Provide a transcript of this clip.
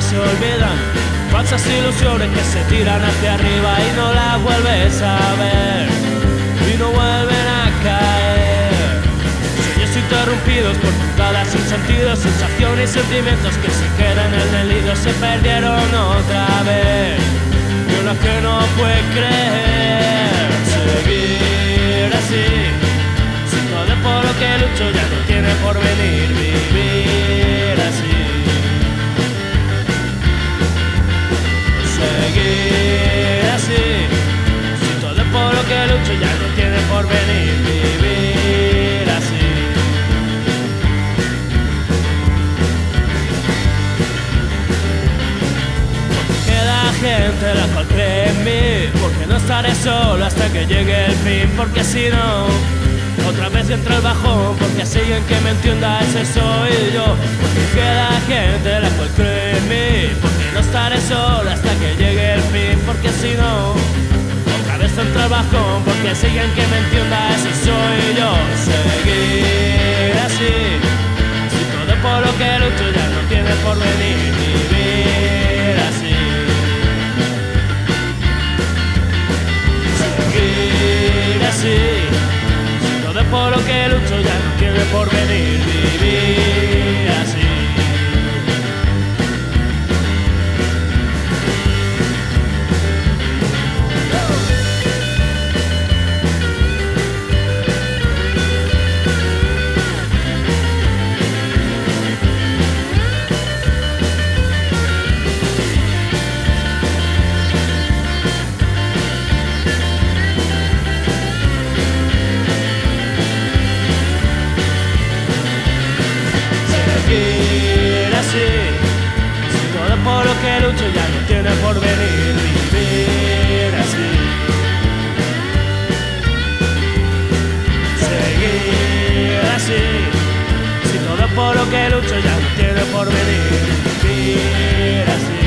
se olvidan, falsas ilusiones que se tiran hacia arriba y no las vuelves a ver y no vuelven a caer. Sueños interrumpidos por puntadas sin sentido, sensaciones y sentimientos que se quedan en el nido, se perdieron otra vez y una que no puede creer. Seguir así, si todo es por lo que lucho ya no tiene por venir. Vivir así, seguir así, si todo es por lo que lucho ya no tiene por venir. Vivir así. Queda gente la cual cree en mí, porque no estaré solo hasta que llegue el fin, porque si no otra vez entra el bajón, porque así en que me entienda ese soy yo. Porque queda gente la cual cree en mí, porque no estaré solo hasta que llegue el fin, porque si no otra vez entra el bajón, porque así en que me entienda ese soy yo. Seguir así, si todo es por lo que lucho ya no tiene por venir. Vivir así, seguir así, por lo que lucho ya no tiene por venir. Vivir así. Seguir así, si todo es por lo que lucho ya no tiene por venir. Vivir así, seguir así, si todo es por lo que lucho ya no tiene por venir. Vivir así.